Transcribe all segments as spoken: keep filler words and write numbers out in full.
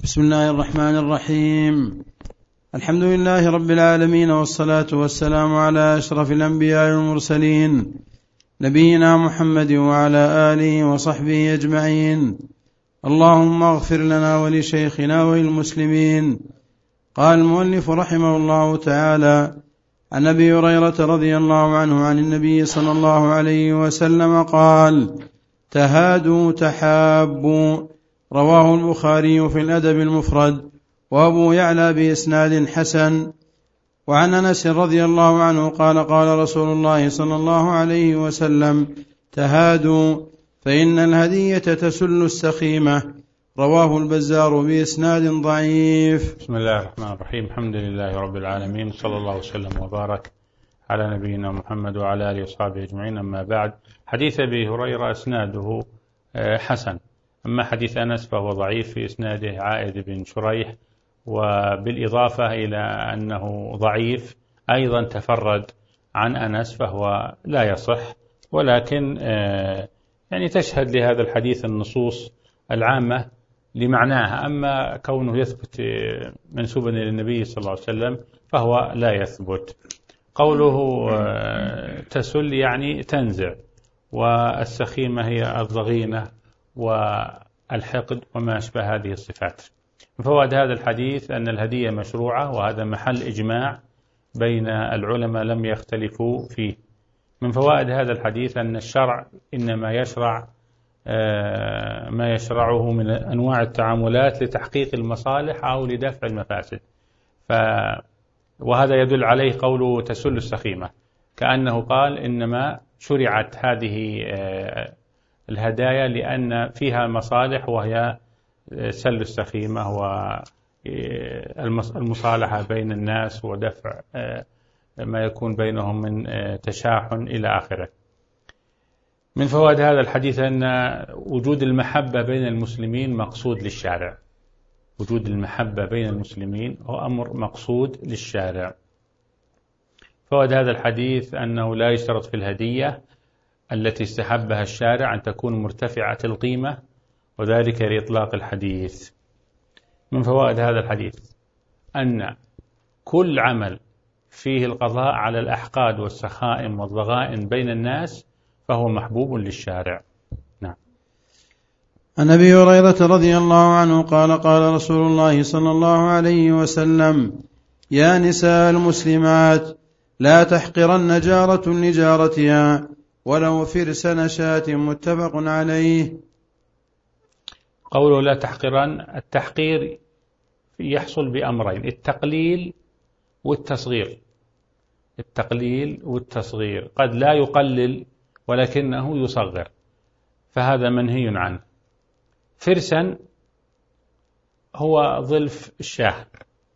بسم الله الرحمن الرحيم. الحمد لله رب العالمين، والصلاة والسلام على أشرف الأنبياء والمرسلين، نبينا محمد وعلى آله وصحبه أجمعين. اللهم اغفر لنا ولشيخنا وللمسلمين. قال المؤلف رحمه الله تعالى: عن أبي هريرة رضي الله عنه عن النبي صلى الله عليه وسلم قال: تهادوا تحابوا. رواه البخاري في الأدب المفرد، وأبو يعلى بإسناد حسن. وعن أنس رضي الله عنه قال: قال رسول الله صلى الله عليه وسلم: تهادوا فإن الهدية تسل السخيمة. رواه البزار بإسناد ضعيف. بسم الله الرحمن الرحيم. الحمد لله رب العالمين، صلى الله وسلم وبارك على نبينا محمد وعلى آله وصحبه أجمعين. أما بعد، حديث أبي هريرة إسناده حسن، أما حديث أنس فهو ضعيف في إسناده عائد بن شريح، وبالإضافة إلى أنه ضعيف أيضا تفرد عن أنس فهو لا يصح، ولكن يعني تشهد لهذا الحديث النصوص العامة لمعناها. أما كونه يثبت منسوبا إلى النبي صلى الله عليه وسلم فهو لا يثبت. قوله تسل يعني تنزع، والسخيمة هي الضغينة والحقد وما أشبه هذه الصفات. من فوائد هذا الحديث أن الهدية مشروعة، وهذا محل إجماع بين العلماء لم يختلفوا فيه. من فوائد هذا الحديث أن الشرع إنما يشرع ما يشرعه من أنواع التعاملات لتحقيق المصالح أو لدفع المفاسد، ف وهذا يدل عليه قوله تسل السخيمة، كأنه قال إنما شرعت هذه الهدايا لأن فيها مصالح، وهي سل السخيمة والمصالحة بين الناس ودفع ما يكون بينهم من تشاحن إلى آخره. من فوائد هذا الحديث أن وجود المحبة بين المسلمين مقصود للشارع. وجود المحبة بين المسلمين هو أمر مقصود للشارع. فوائد هذا الحديث أنه لا يشترط في الهدية التي استحبها الشارع أن تكون مرتفعة القيمة، وذلك لإطلاق الحديث. من فوائد هذا الحديث أن كل عمل فيه القضاء على الأحقاد والسخائم والضغائن بين الناس فهو محبوب للشارع. نعم. عن أبي هريرة رضي الله عنه قال: قال رسول الله صلى الله عليه وسلم: يا نساء المسلمات، لا تحقرن جارة لجارتها ولو فرس نشاة. متفق عليه. قوله لا تحقرن، التحقير يحصل بأمرين: التقليل والتصغير. التقليل والتصغير، قد لا يقلل ولكنه يصغر، فهذا منهي عنه. فرسا هو ظلف الشاه،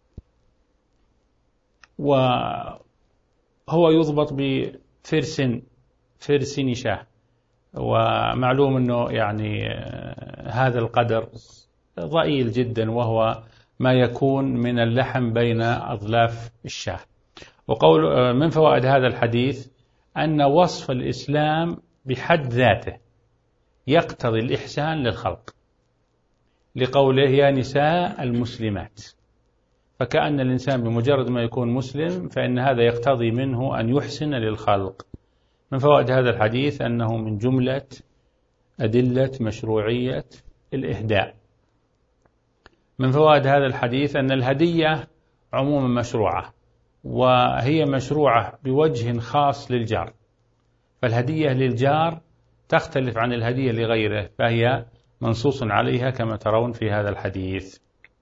وهو يضبط بفرس فرس شاه، ومعلوم أنه يعني هذا القدر ضئيل جدا، وهو ما يكون من اللحم بين أظلاف الشاه. وقول من فوائد هذا الحديث أن وصف الإسلام بحد ذاته يقتضي الإحسان للخلق، لقوله يا نساء المسلمات، فكأن الإنسان بمجرد ما يكون مسلم فإن هذا يقتضي منه أن يحسن للخلق. من فوائد هذا الحديث أنه من جملة أدلة مشروعية الإهداء. من فوائد هذا الحديث أن الهدية عموما مشروعة، وهي مشروعة بوجه خاص للجار، فالهدية للجار تختلف عن الهدية لغيره، فهي منصوص عليها كما ترون في هذا الحديث.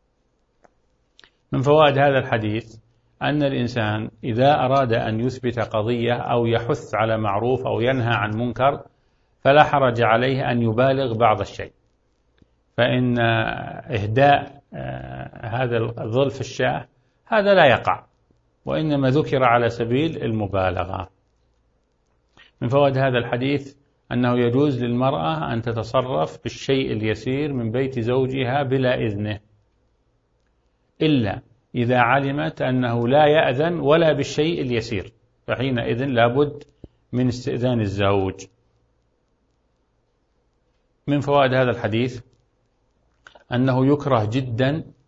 من فوائد هذا الحديث أن الإنسان إذا أراد أن يثبت قضية أو يحث على معروف أو ينهى عن منكر فلا حرج عليه أن يبالغ بعض الشيء، فإن إهداء هذا الظلف الشاه هذا لا يقع، وإنما ذكر على سبيل المبالغة. من فوائد هذا الحديث أنه يجوز للمرأة أن تتصرف بالشيء اليسير من بيت زوجها بلا إذنه، إلا إذا علمت أنه لا يأذن ولا بالشيء اليسير، فحينئذ لابد من استئذان الزوج. من فوائد هذا الحديث أنه يكره جدا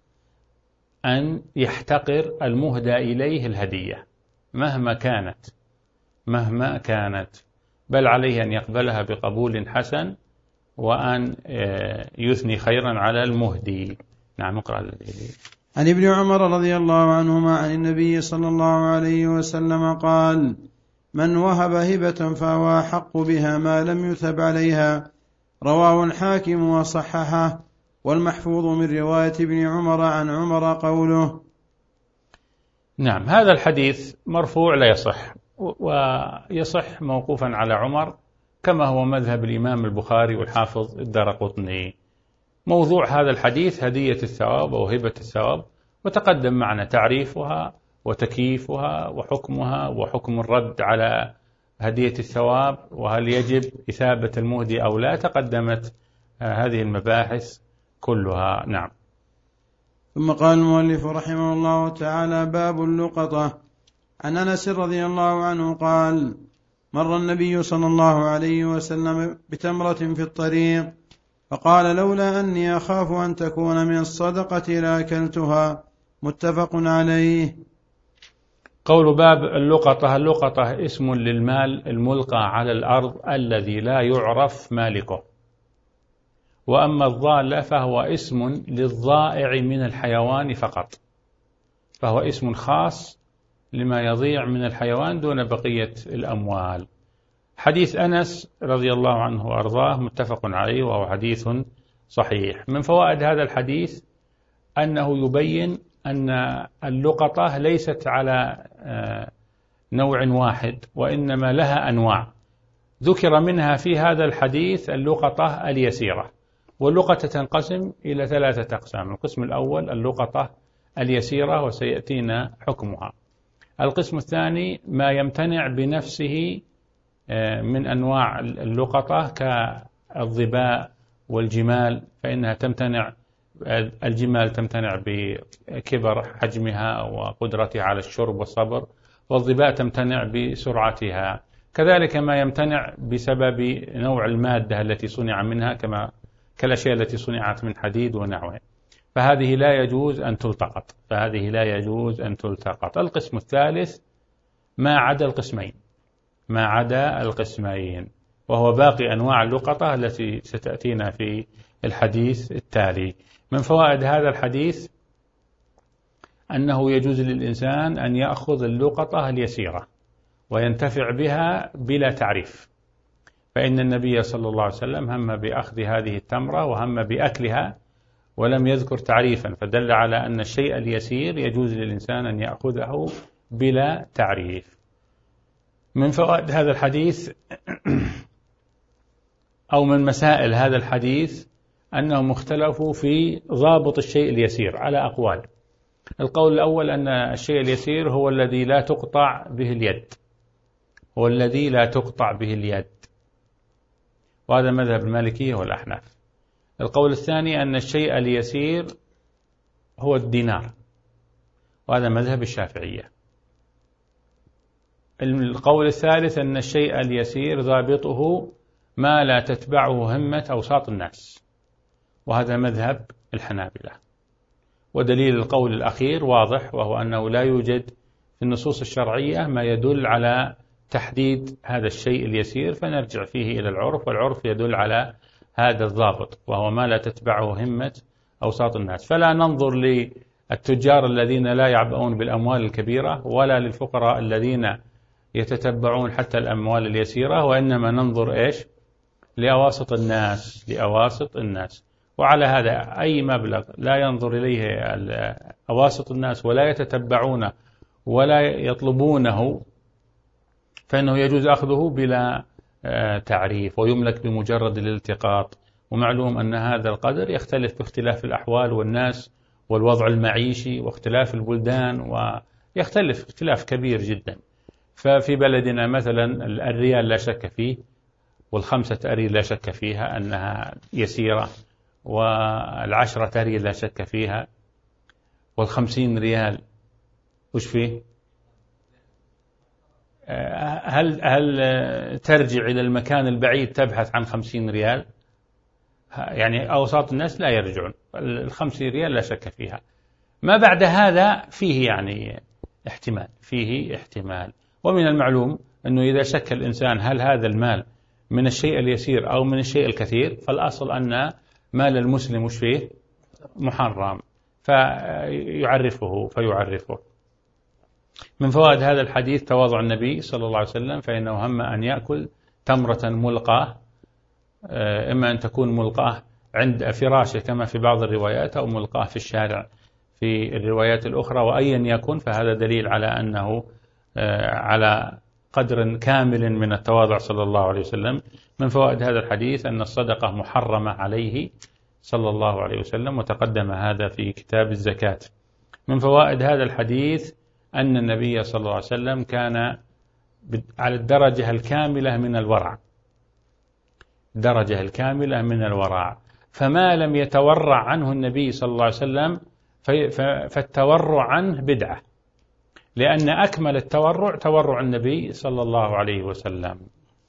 أن يحتقر المهدى إليه الهدية مهما كانت مهما كانت بل عليه أن يقبلها بقبول حسن وأن يثني خيرا على المهدي. نعم اقرأ الذي. عن ابن عمر رضي الله عنهما عن النبي صلى الله عليه وسلم قال: من وهب هبة فهو أحق بها ما لم يثب عليها. رواه الحاكم وصححه. والمحفوظ من رواية ابن عمر عن عمر قوله. نعم، هذا الحديث مرفوع لا يصح، ويصح موقوفا على عمر كما هو مذهب الإمام البخاري والحافظ الدارقطني. موضوع هذا الحديث هدية الثواب أو هبة الثواب، وتقدم معنا تعريفها وتكييفها وحكمها وحكم الرد على هدية الثواب، وهل يجب إثابة المهدي أو لا. تقدمت هذه المباحث كلها. نعم. ثم قال المؤلف رحمه الله تعالى: باب اللقطة. عن أنس رضي الله عنه قال: مر النبي صلى الله عليه وسلم بتمرة في الطريق فقال: لولا أني أخاف أن تكون من الصدقة لأكلتها. متفق عليه. قول باب اللقطة. اللقطة اسم للمال الملقى على الأرض الذي لا يعرف مالكه. وأما الضالة فهو اسم للضائع من الحيوان فقط، فهو اسم خاص لما يضيع من الحيوان دون بقية الأموال. حديث أنس رضي الله عنه وأرضاه متفق عليه وهو حديث صحيح. من فوائد هذا الحديث أنه يبين أن اللقطة ليست على نوع واحد، وإنما لها أنواع ذكر منها في هذا الحديث اللقطة اليسيرة. واللقطة تنقسم إلى ثلاثة أقسام. القسم الأول اللقطة اليسيرة وسيأتينا حكمها. القسم الثاني ما يمتنع بنفسه من أنواع اللقطة كالظباء والجمال، فإنها تمتنع. الجمال تمتنع بكبر حجمها وقدرتها على الشرب والصبر، والظباء تمتنع بسرعتها. كذلك ما يمتنع بسبب نوع المادة التي صنع منها، كما كالأشياء التي صنعت من حديد ونحوه، فهذه لا يجوز أن تلتقط فهذه لا يجوز أن تلتقط. القسم الثالث ما عدا القسمين ما عدا القسمين وهو باقي أنواع اللقطة التي ستأتينا في الحديث التالي. من فوائد هذا الحديث أنه يجوز للإنسان أن يأخذ اللقطة اليسيرة وينتفع بها بلا تعريف، فإن النبي صلى الله عليه وسلم هم بأخذ هذه التمرة وهم بأكلها ولم يذكر تعريفا، فدل على أن الشيء اليسير يجوز للإنسان أن يأخذه بلا تعريف. من فوائد هذا الحديث أو من مسائل هذا الحديث أنهم اختلفوا في ضابط الشيء اليسير على أقوال. القول الأول أن الشيء اليسير هو الذي لا تقطع به اليد هو الذي لا تقطع به اليد وهذا مذهب المالكية والأحناف. القول الثاني أن الشيء اليسير هو الدينار، وهذا مذهب الشافعية. القول الثالث أن الشيء اليسير ضابطه ما لا تتبعه همة أوساط الناس، وهذا مذهب الحنابلة. ودليل القول الأخير واضح، وهو أنه لا يوجد في النصوص الشرعية ما يدل على تحديد هذا الشيء اليسير، فنرجع فيه إلى العرف، والعرف يدل على هذا الضابط وهو ما لا تتبعه همة أوساط الناس. فلا ننظر للتجار الذين لا يعبؤون بالأموال الكبيرة ولا للفقراء الذين يتتبعون حتى الأموال اليسيرة، وإنما ننظر إيش؟ لأواسط الناس لأواسط الناس وعلى هذا أي مبلغ لا ينظر إليه أواسط الناس ولا يتتبعونه ولا يطلبونه فإنه يجوز أخذه بلا تعريف ويملك بمجرد الالتقاط. ومعلوم أن هذا القدر يختلف باختلاف الأحوال والناس والوضع المعيشي واختلاف البلدان، ويختلف اختلاف كبير جدا. ففي بلدنا مثلا الريال لا شك فيه، والخمسة أريل لا شك فيها أنها يسيرة، والعشرة أريل لا شك فيها، والخمسين ريال وش فيه؟ هل هل ترجع إلى المكان البعيد تبحث عن خمسين ريال؟ يعني أوساط الناس لا يرجعون. الخمسين ريال لا شك فيها. ما بعد هذا فيه يعني احتمال فيه احتمال ومن المعلوم أنه إذا شك الإنسان هل هذا المال من الشيء اليسير أو من الشيء الكثير، فالأصل أن مال المسلم وش فيه محرم فيعرفه فيعرفه. من فوائد هذا الحديث تواضع النبي صلى الله عليه وسلم، فإنه هم أن يأكل تمرة ملقاة، إما أن تكون ملقاة عند فراشه كما في بعض الروايات أو ملقاة في الشارع في الروايات الأخرى، وأيا يكن فهذا دليل على أنه على قدر كامل من التواضع صلى الله عليه وسلم. من فوائد هذا الحديث أن الصدقة محرمة عليه صلى الله عليه وسلم، وتقدم هذا في كتاب الزكاة. من فوائد هذا الحديث أن النبي صلى الله عليه وسلم كان على الدرجة الكاملة من الورع، درجة الكاملة من الورع، فما لم يتورع عنه النبي صلى الله عليه وسلم فالتورع عنه بدعة، لأن أكمل التورع تورع النبي صلى الله عليه وسلم.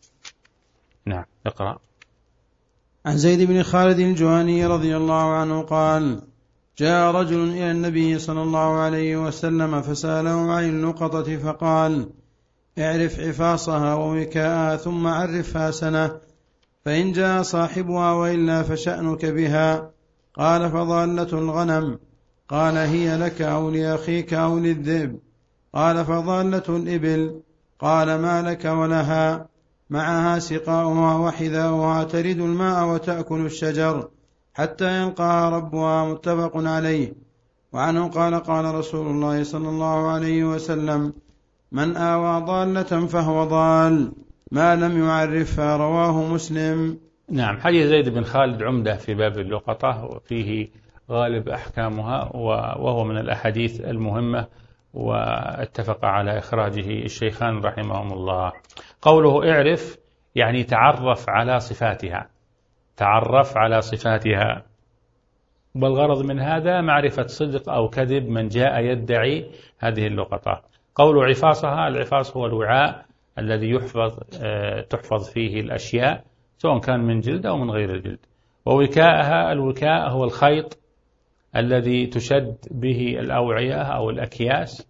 نعم، اقرأ. عن زيد بن خالد الجهني رضي الله عنه قال: جاء رجل إلى النبي صلى الله عليه وسلم فسأله عن اللقطة فقال: اعرف عفاصها ووكاءها ثم عرفها سنة، فإن جاء صاحبها وإلا فشأنك بها. قال: فضالة الغنم. قال: هي لك أو لأخيك أو للذئب. قال: فضالة الإبل. قال: ما لك ولها؟ معها سقاؤها وحذاؤها، ترد الماء وتأكل الشجر حتى يلقاها ربها. متفق عليه. وعنه قال: قال رسول الله صلى الله عليه وسلم: من آوى ضالة فهو ضال ما لم يعرفها. رواه مسلم. نعم، حديث زيد بن خالد عمدة في باب اللقطة، وفيه غالب أحكامها، وهو من الأحاديث المهمة، واتفق على إخراجه الشيخان رحمهم الله. قوله اعرف يعني تعرف على صفاتها، تعرف على صفاتها، والغرض من هذا معرفة صدق أو كذب من جاء يدعي هذه اللقطة. قول عفاصها، العفاص هو الوعاء الذي يحفظ تحفظ فيه الأشياء سواء كان من جلد أو من غير الجلد. ووكاءها، الوكاء هو الخيط الذي تشد به الأوعية أو الأكياس.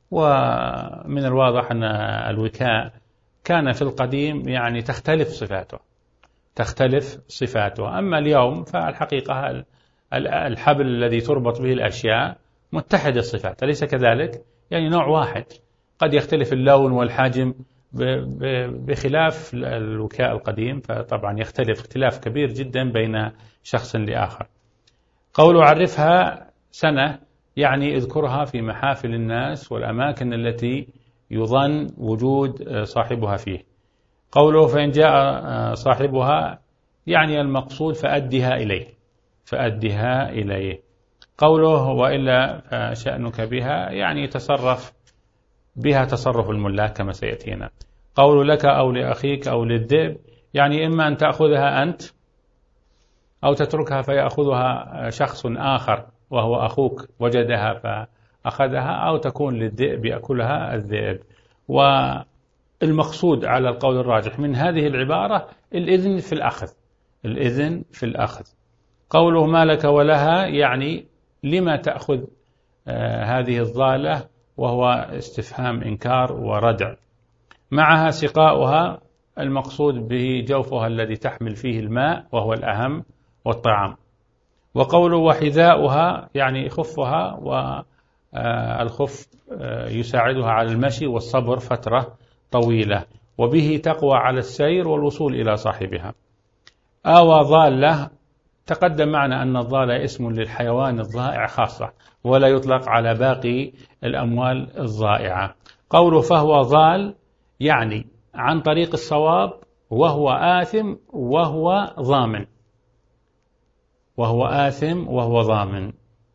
ومن الواضح أن الوكاء كان في القديم يعني تختلف صفاته تختلف صفاته أما اليوم فالحقيقة الحبل الذي تربط به الأشياء متحد الصفات، أليس كذلك؟ يعني نوع واحد، قد يختلف اللون والحجم بخلاف الوكاء القديم، فطبعا يختلف اختلاف كبير جدا بين شخص لآخر. قول عرفها سنة يعني اذكرها في محافل الناس والأماكن التي يظن وجود صاحبها فيه. قوله فإن جاء صاحبها يعني المقصود فأدها إليه فأدها إليه. قوله وإلا شأنك بها يعني تصرف بها تصرف الملاك كما سيأتينا. قول لك أو لأخيك أو للذئب يعني إما أن تأخذها أنت أو تتركها فيأخذها شخص آخر وهو أخوك وجدها فأخذها، أو تكون للذئب يأكلها الذئب. والمقصود على القول الراجح من هذه العبارة الإذن في الأخذ الإذن في الأخذ. قوله ما لك ولها يعني لما تأخذ آه هذه الضالة، وهو استفهام إنكار وردع. معها سقاؤها المقصود به جوفها الذي تحمل فيه الماء وهو الأهم والطعام. وقوله وحذاؤها يعني خفها، والخف يساعدها على المشي والصبر فترة طويلة، وبه تقوى على السير والوصول إلى صاحبها. آوى ضالة تقدم معنا أن الضالة اسم للحيوان الضائع خاصة، ولا يطلق على باقي الأموال الضائعة. قوله فهو ضال يعني عن طريق الصواب وهو آثم وهو ضامن وهو آثم وهو ضامن.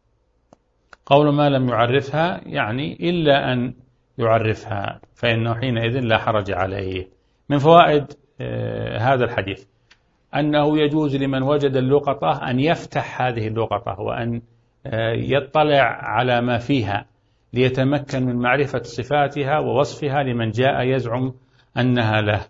قول ما لم يعرفها يعني إلا أن يعرفها فإنه حينئذ لا حرج عليه. من فوائد هذا الحديث أنه يجوز لمن وجد اللقطة أن يفتح هذه اللقطة وأن يطلع على ما فيها ليتمكن من معرفة صفاتها ووصفها لمن جاء يزعم أنها له.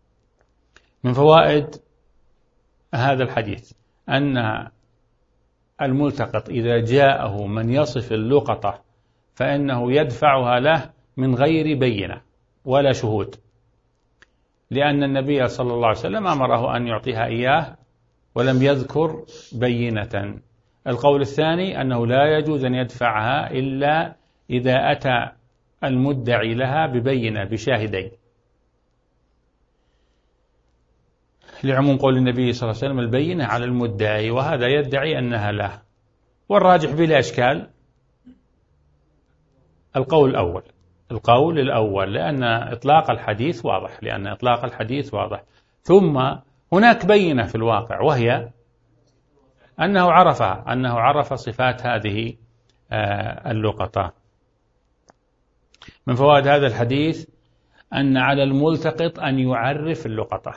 من فوائد هذا الحديث أن الملتقط إذا جاءه من يصف اللقطة فإنه يدفعها له من غير بينة ولا شهود، لأن النبي صلى الله عليه وسلم أمره أن يعطيها إياه ولم يذكر بينة. القول الثاني أنه لا يجوز أن يدفعها إلا إذا أتى المدعي لها ببينة بشاهدين، لعموم قول النبي صلى الله عليه وسلم البينة على المدعي، وهذا يدعي أنها له. والراجح بلا إشكال القول الأول القول الأول لأن إطلاق الحديث واضح لأن إطلاق الحديث واضح ثم هناك بينة في الواقع، وهي أنه عرفها أنه عرف صفات هذه اللقطة. من فوائد هذا الحديث أن على الملتقط أن يعرف اللقطة،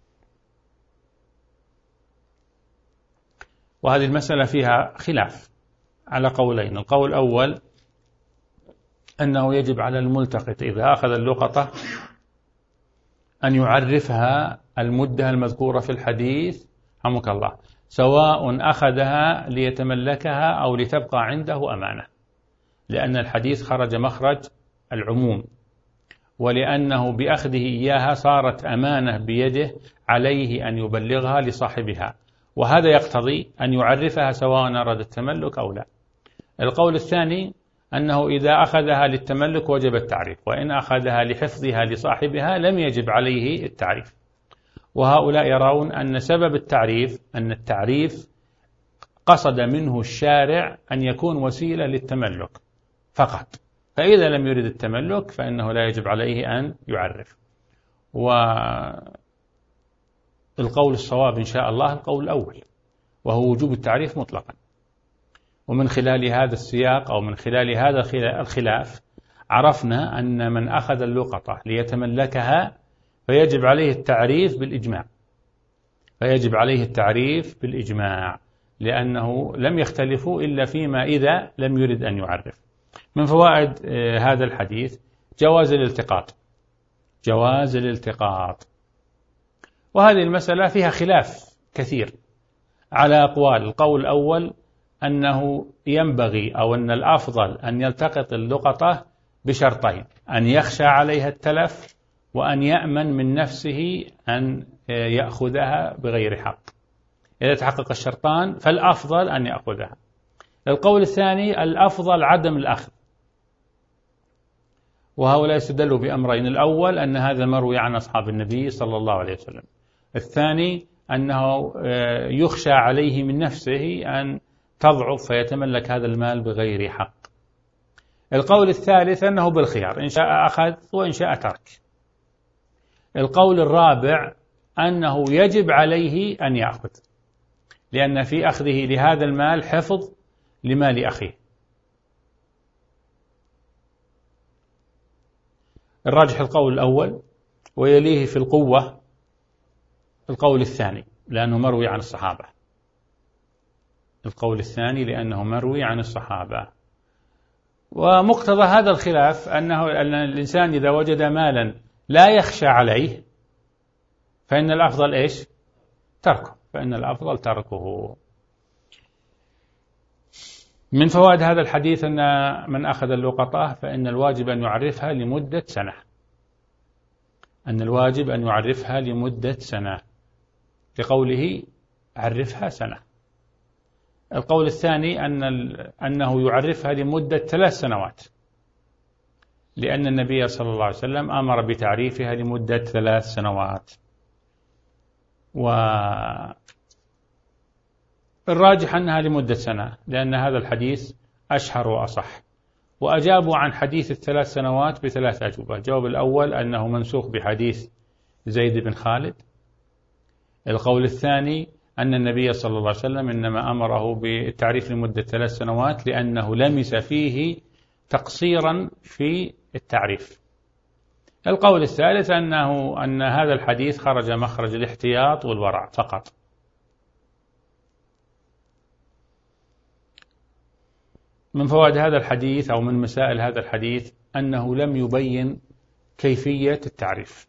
وهذه المسألة فيها خلاف على قولين. القول الأول أنه يجب على الملتقط إذا أخذ اللقطة أن يعرفها المدة المذكورة في الحديث حمك الله، سواء أخذها ليتملكها أو لتبقى عنده أمانة، لأن الحديث خرج مخرج العموم، ولأنه بأخذه إياها صارت أمانة بيده عليه أن يبلغها لصاحبها، وهذا يقتضي أن يعرفها سواء أراد التملك أو لا. القول الثاني أنه إذا أخذها للتملك وجب التعريف، وإن أخذها لحفظها لصاحبها لم يجب عليه التعريف. وهؤلاء يرون أن سبب التعريف أن التعريف قصد منه الشارع أن يكون وسيلة للتملك فقط، فإذا لم يرد التملك فإنه لا يجب عليه أن يعرف. والقول الصواب إن شاء الله القول الأول، وهو وجوب التعريف مطلقا. ومن خلال هذا السياق أو من خلال هذا الخلاف عرفنا أن من أخذ اللقطة ليتملكها فيجب عليه التعريف بالإجماع فيجب عليه التعريف بالإجماع لأنه لم يختلفوا إلا فيما إذا لم يرد أن يعرف. من فوائد هذا الحديث جواز الالتقاط جواز الالتقاط وهذه المسألة فيها خلاف كثير على أقوال. القول الأول أنه ينبغي أو أن الأفضل أن يلتقط اللقطة بشرطين: أن يخشى عليها التلف، وأن يأمن من نفسه أن يأخذها بغير حق. إذا تحقق الشرطان فالأفضل أن يأخذها. القول الثاني الأفضل عدم الأخذ، وهؤلاء استدلوا بأمرين: الأول أن هذا مروي عن أصحاب النبي صلى الله عليه وسلم، الثاني أنه يخشى عليه من نفسه أن تضعف فيتملك هذا المال بغير حق. القول الثالث أنه بالخيار، إن شاء أخذ وإن شاء ترك. القول الرابع أنه يجب عليه أن يأخذ، لأن في أخذه لهذا المال حفظ لمال أخيه. الراجح القول الأول، ويليه في القوة القول الثاني لأنه مروي عن الصحابة القول الثاني لأنه مروي عن الصحابة. ومقتضى هذا الخلاف أنه أن الإنسان إذا وجد مالا لا يخشى عليه فإن الأفضل إيش؟ تركه فإن الأفضل تركه. من فوائد هذا الحديث أن من أخذ اللقطة فإن الواجب أن يعرفها لمدة سنة أن الواجب أن يعرفها لمدة سنة لقوله عرفها سنة. القول الثاني أن أنه يعرفها لمدة ثلاث سنوات، لأن النبي صلى الله عليه وسلم أمر بتعريفها لمدة ثلاث سنوات. والراجح أنها لمدة سنة، لأن هذا الحديث أشهر وأصح. وأجابوا عن حديث الثلاث سنوات بثلاث أجوبة. الجواب الأول أنه منسوخ بحديث زيد بن خالد. القول الثاني أن النبي صلى الله عليه وسلم إنما أمره بالتعريف لمدة ثلاث سنوات لأنه لمس فيه تقصيرا في التعريف. القول الثالث أنه أن هذا الحديث خرج مخرج الاحتياط والورع فقط. من فوائد هذا الحديث أو من مسائل هذا الحديث أنه لم يبين كيفية التعريف،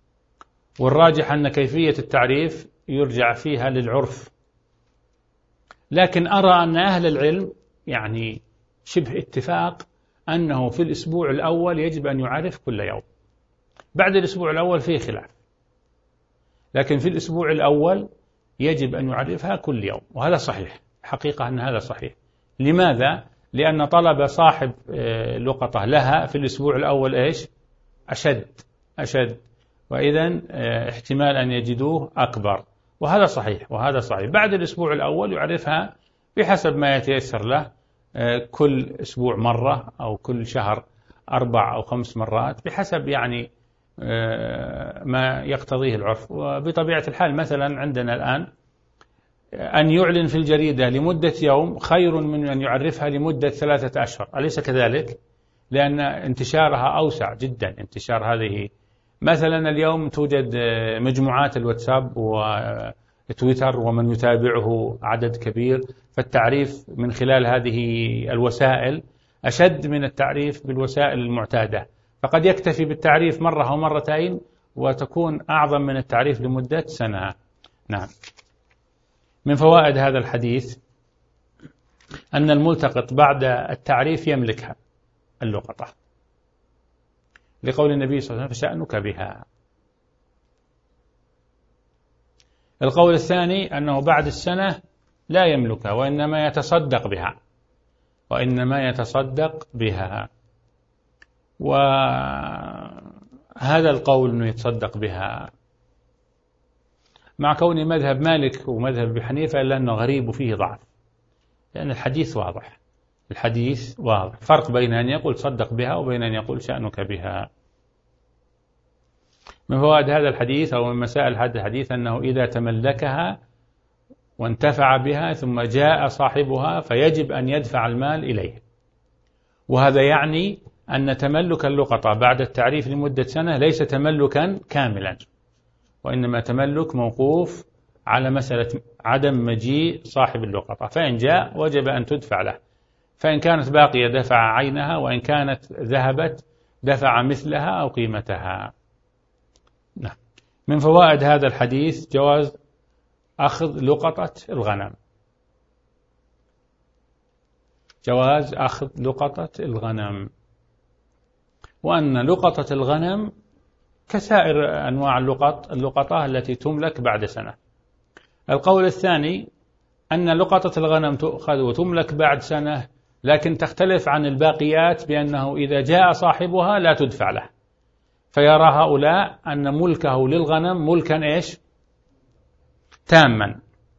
والراجح أن كيفية التعريف يرجع فيها للعرف لكن أرى أن أهل العلم يعني شبه اتفاق أنه في الأسبوع الأول يجب أن يعرف كل يوم. بعد الأسبوع الأول فيه خلاف، لكن في الأسبوع الأول يجب أن يعرفها كل يوم، وهذا صحيح، حقيقة أن هذا صحيح. لماذا؟ لأن طلب صاحب لقطة لها في الأسبوع الأول إيش؟ أشد أشد، وإذن احتمال أن يجدوه أكبر، وهذا صحيح وهذا صحيح. بعد الأسبوع الأول يعرفها بحسب ما يتيسر له، كل أسبوع مرة أو كل شهر أربع أو خمس مرات بحسب يعني ما يقتضيه العرف. وبطبيعة الحال مثلا عندنا الآن أن يعلن في الجريدة لمدة يوم خير من أن يعرفها لمدة ثلاثة أشهر، أليس كذلك؟ لأن انتشارها أوسع جدا. انتشار هذه مثلا اليوم توجد مجموعات الواتساب وتويتر ومن يتابعه عدد كبير، فالتعريف من خلال هذه الوسائل أشد من التعريف بالوسائل المعتادة، فقد يكتفي بالتعريف مرة أو مرتين وتكون أعظم من التعريف لمدة سنة. نعم. من فوائد هذا الحديث أن الملتقط بعد التعريف يملكها اللقطة، لقول النبي صلى الله عليه وسلم فشأنك بها. القول الثاني أنه بعد السنة لا يملكها وإنما يتصدق بها، وإنما يتصدق بها. وهذا القول أنه يتصدق بها مع كون مذهب مالك ومذهب أبي حنيفة إلا أنه غريب وفيه ضعف، لأن الحديث واضح. الحديث واضح، فرق بين أن يقول صدق بها وبين أن يقول شأنك بها. من فوائد هذا الحديث أو من مسائل هذا الحديث أنه إذا تملكها وانتفع بها ثم جاء صاحبها فيجب أن يدفع المال إليه. وهذا يعني أن تملك اللقطة بعد التعريف لمدة سنة ليس تملكا كاملا، وإنما تملك موقوف على مسألة عدم مجيء صاحب اللقطة، فإن جاء وجب أن تدفع له، فإن كانت باقية دفع عينها، وإن كانت ذهبت دفع مثلها أو قيمتها. نعم. من فوائد هذا الحديث جواز أخذ لقطة الغنم، جواز أخذ لقطة الغنم، وأن لقطة الغنم كسائر أنواع اللقط اللقطة التي تملك بعد سنة. القول الثاني أن لقطة الغنم تؤخذ وتملك بعد سنة، لكن تختلف عن الباقيات بأنه إذا جاء صاحبها لا تدفع له، فيرى هؤلاء أن ملكه للغنم ملكا إيش؟ تاما.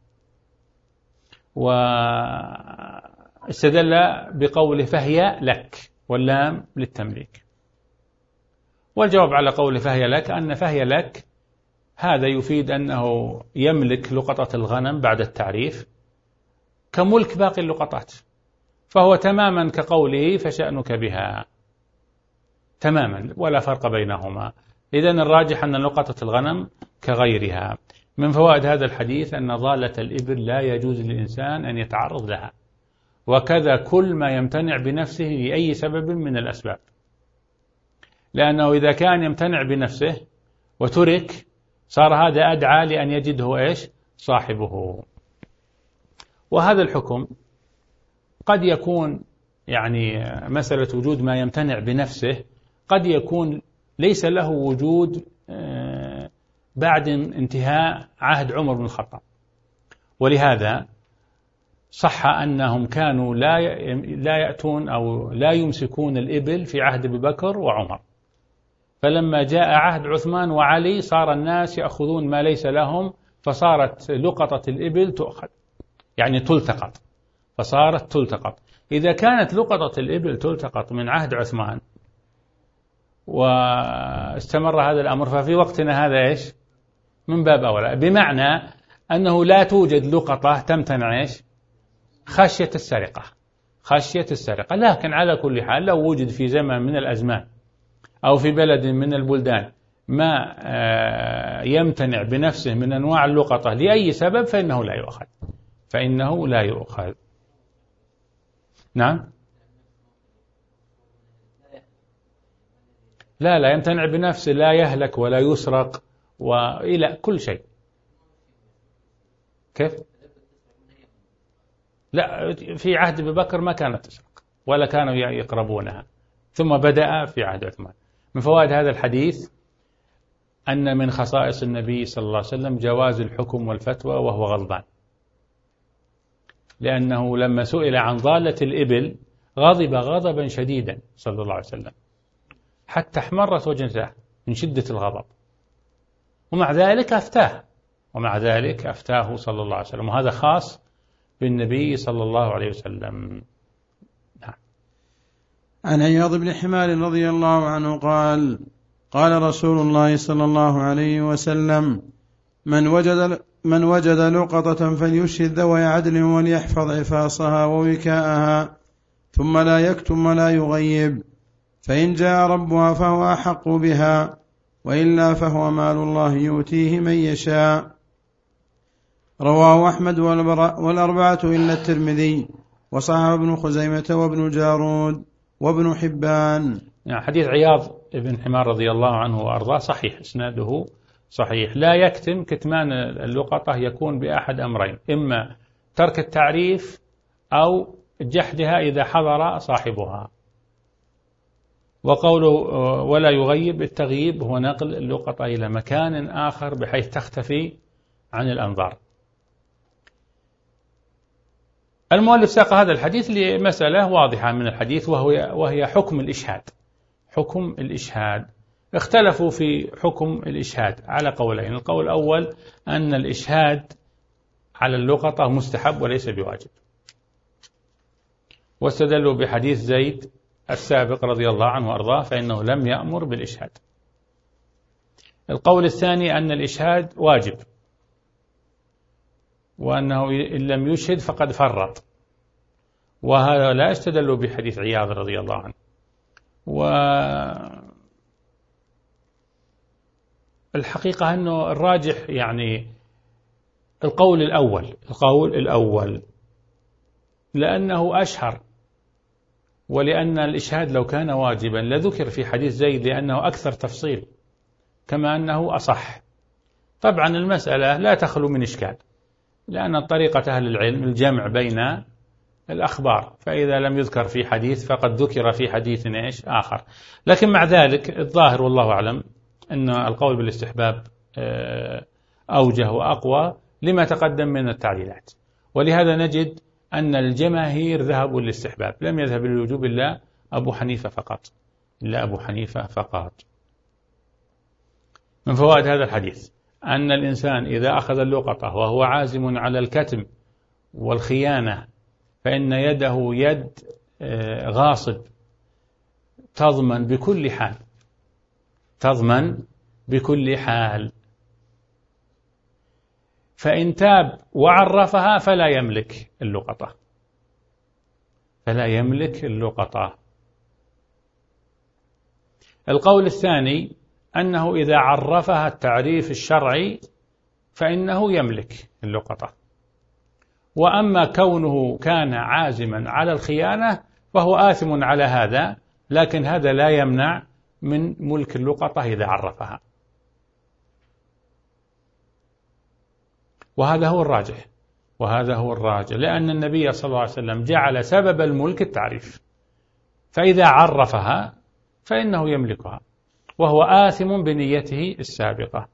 واستدل بقوله فهي لك، واللام للتمليك. والجواب على قوله فهي لك أن فهي لك هذا يفيد أنه يملك لقطة الغنم بعد التعريف كملك باقي اللقطات، فهو تماما كقوله فشأنك بها، تماما ولا فرق بينهما. إذن الراجح أن لقطة الغنم كغيرها. من فوائد هذا الحديث أن ضالة الإبل لا يجوز للإنسان أن يتعرض لها، وكذا كل ما يمتنع بنفسه لأي سبب من الأسباب، لأنه إذا كان يمتنع بنفسه وترك صار هذا أدعى لأن يجده إيش؟ صاحبه. وهذا الحكم قد يكون يعني مسألة وجود ما يمتنع بنفسه قد يكون ليس له وجود بعد انتهاء عهد عمر بن الخطاب، ولهذا صح أنهم كانوا لا لا يأتون أو لا يمسكون الإبل في عهد أبي بكر وعمر، فلما جاء عهد عثمان وعلي صار الناس يأخذون ما ليس لهم، فصارت لقطة الإبل تؤخذ يعني تلتقط، فصارت تلتقط. إذا كانت لقطة الإبل تلتقط من عهد عثمان واستمر هذا الأمر، ففي وقتنا هذا إيش؟ من باب أولى، بمعنى أنه لا توجد لقطة تمتنع إيش؟ خشية السرقة، خشية السرقة. لكن على كل حال لو وجد في زمن من الأزمان أو في بلد من البلدان ما يمتنع بنفسه من أنواع اللقطة لأي سبب فإنه لا يؤخذ، فإنه لا يؤخذ. نعم. لا لا يمتنع بنفسه، لا يهلك ولا يسرق وإلى كل شيء. كيف؟ لا، في عهد أبي بكر ما كانت تسرق ولا كانوا يقربونها، ثم بدأ في عهد عثمان. من فوائد هذا الحديث أن من خصائص النبي صلى الله عليه وسلم جواز الحكم والفتوى وهو غضبان، لأنه لما سئل عن ضالة الإبل غضب غضبا شديدا صلى الله عليه وسلم حتى احمرت وجهه من شدة الغضب، ومع ذلك أفتاه ومع ذلك أفتاه صلى الله عليه وسلم، وهذا خاص بالنبي صلى الله عليه وسلم. نعم. عن عياض بن حمار رضي الله عنه قال قال رسول الله صلى الله عليه وسلم: من وجد من وجد لقطة فليشهد ذوي عدل وليحفظ عفاصها ووكاءها، ثم لا يكتم ولا يغيب، فإن جاء ربها فهو أحق بها، وإلا فهو مال الله يؤتيه من يشاء. رواه أحمد والأربعة إلا الترمذي، وصححه ابن خزيمة وابن جارود وابن حبان. يعني حديث عياض بن حمار رضي الله عنه وأرضاه صحيح، إسناده صحيح. لا يكتم، كتمان اللقطة يكون بأحد أمرين: إما ترك التعريف أو جحدها إذا حضر صاحبها. وقوله ولا يغيب، التغييب هو نقل اللقطة إلى مكان آخر بحيث تختفي عن الأنظار. المؤلف ساق هذا الحديث لمسألة واضحة من الحديث، وهي وهي حكم الإشهاد. حكم الإشهاد، اختلفوا في حكم الإشهاد على قولين. القول الأول أن الإشهاد على اللقطة مستحب وليس بواجب، واستدلوا بحديث زيد السابق رضي الله عنه وأرضاه فإنه لم يأمر بالإشهاد. القول الثاني أن الإشهاد واجب، وأنه إن لم يشهد فقد فرط، وهذا لا يستدل بحديث عياض رضي الله عنه. والحقيقة أنه الراجح يعني القول الأول القول الأول لأنه أشهر، ولأن الإشهاد لو كان واجبا لذكر في حديث زيد لأنه أكثر تفصيل، كما أنه أصح. طبعا المسألة لا تخلو من إشكال، لأن طريقة أهل العلم الجمع بين الأخبار، فإذا لم يذكر في حديث فقد ذكر في حديث إيش آخر. لكن مع ذلك الظاهر والله أعلم أن القول بالاستحباب أوجه وأقوى لما تقدم من التعليلات، ولهذا نجد أن الجماهير ذهبوا للاستحباب، لم يذهب للوجوب إلا أبو حنيفة فقط إلا أبو حنيفة فقط. من فوائد هذا الحديث أن الإنسان إذا أخذ اللقطة وهو عازم على الكتم والخيانة فإن يده يد غاصب تضمن بكل حال تضمن بكل حال فإن تاب وعرفها فلا يملك اللقطة فلا يملك اللقطة. القول الثاني أنه إذا عرفها التعريف الشرعي فإنه يملك اللقطة، وأما كونه كان عازما على الخيانة فهو آثم على هذا، لكن هذا لا يمنع من ملك اللقطة إذا عرفها، وهذا هو الراجح وهذا هو الراجح لأن النبي صلى الله عليه وسلم جعل سبب الملك التعريف، فإذا عرفها فإنه يملكها وهو آثم بنيته السابقة.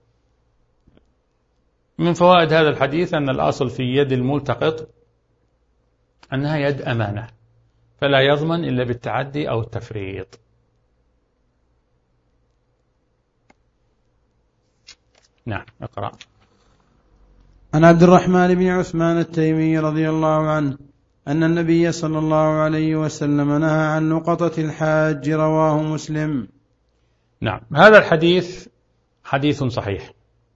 من فوائد هذا الحديث أن الأصل في يد الملتقط أنها يد أمانة، فلا يضمن إلا بالتعدي أو التفريط. نعم، اقرأ. عن عبد الرحمن بن عثمان التيمي رضي الله عنه أن النبي صلى الله عليه وسلم نهى عن لقطة الحاج، رواه مسلم. نعم، هذا الحديث حديث صحيح،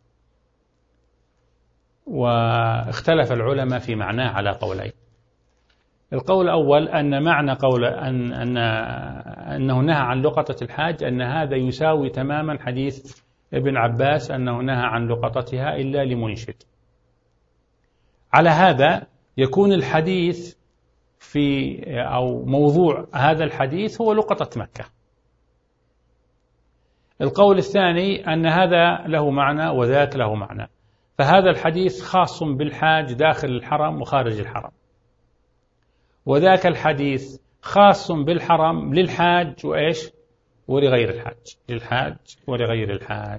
واختلف العلماء في معناه على قولين. القول الأول أن معنى قول أن أن أنه نهى عن لقطة الحاج أن هذا يساوي تماما حديث ابن عباس أنه نهى عن لقطتها إلا لمنشد. على هذا يكون الحديث في أو موضوع هذا الحديث هو لقطة مكة. القول الثاني أن هذا له معنى وذاك له معنى، فهذا الحديث خاص بالحاج داخل الحرم وخارج الحرم، وذاك الحديث خاص بالحرم للحاج وإيش ولغير الحاج، للحاج ولغير الحاج.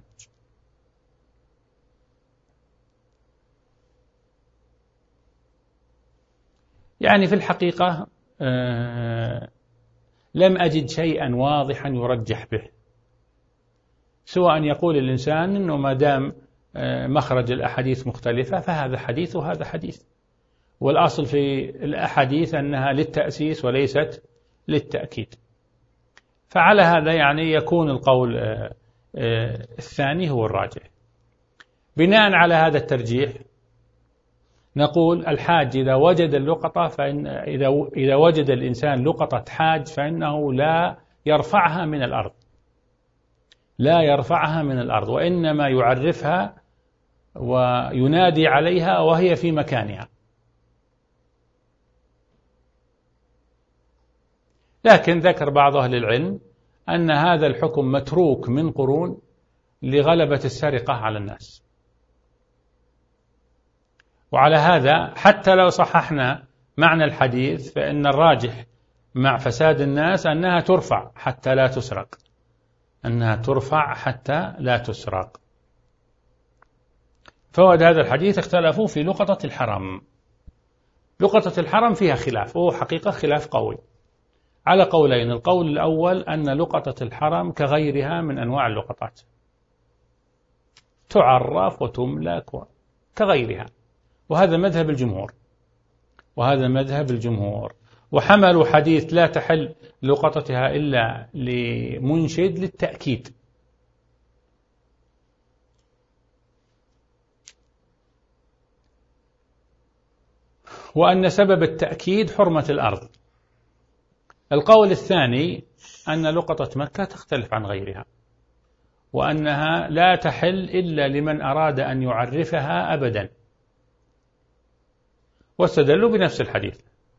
يعني في الحقيقة آه لم أجد شيئا واضحا يرجح به، سواء يقول الإنسان أنه ما دام آه مخرج الأحاديث مختلفة فهذا حديث وهذا حديث، والأصل في الأحاديث أنها للتأسيس وليست للتأكيد. فعلى هذا يعني يكون القول آه آه الثاني هو الراجح. بناء على هذا الترجيح نقول الحاج إذا وجد اللقطة فإن إذا إذا وجد الإنسان لقطة حاج فإنه لا يرفعها من الأرض، لا يرفعها من الأرض، وإنما يعرفها وينادي عليها وهي في مكانها. لكن ذكر بعض أهل العلم أن هذا الحكم متروك من قرون لغلبة السرقة على الناس، وعلى هذا حتى لو صححنا معنى الحديث فإن الراجح مع فساد الناس أنها ترفع حتى لا تسرق، أنها ترفع حتى لا تسرق. فواد هذا الحديث اختلفوا في لقطة الحرم. لقطة الحرم فيها خلاف، وهو حقيقة خلاف قوي على قولين. القول الأول أن لقطة الحرم كغيرها من أنواع اللقطات، تعرف وتملك كغيرها، وهذا مذهب الجمهور، وهذا مذهب الجمهور وحملوا حديث لا تحل لقطتها إلا لمنشد للتأكيد. وأن سبب التأكيد حرمة الأرض. القول الثاني أن لقطة مكة تختلف عن غيرها، وأنها لا تحل إلا لمن أراد أن يعرفها أبدا، واستدلوا بنفس الحديث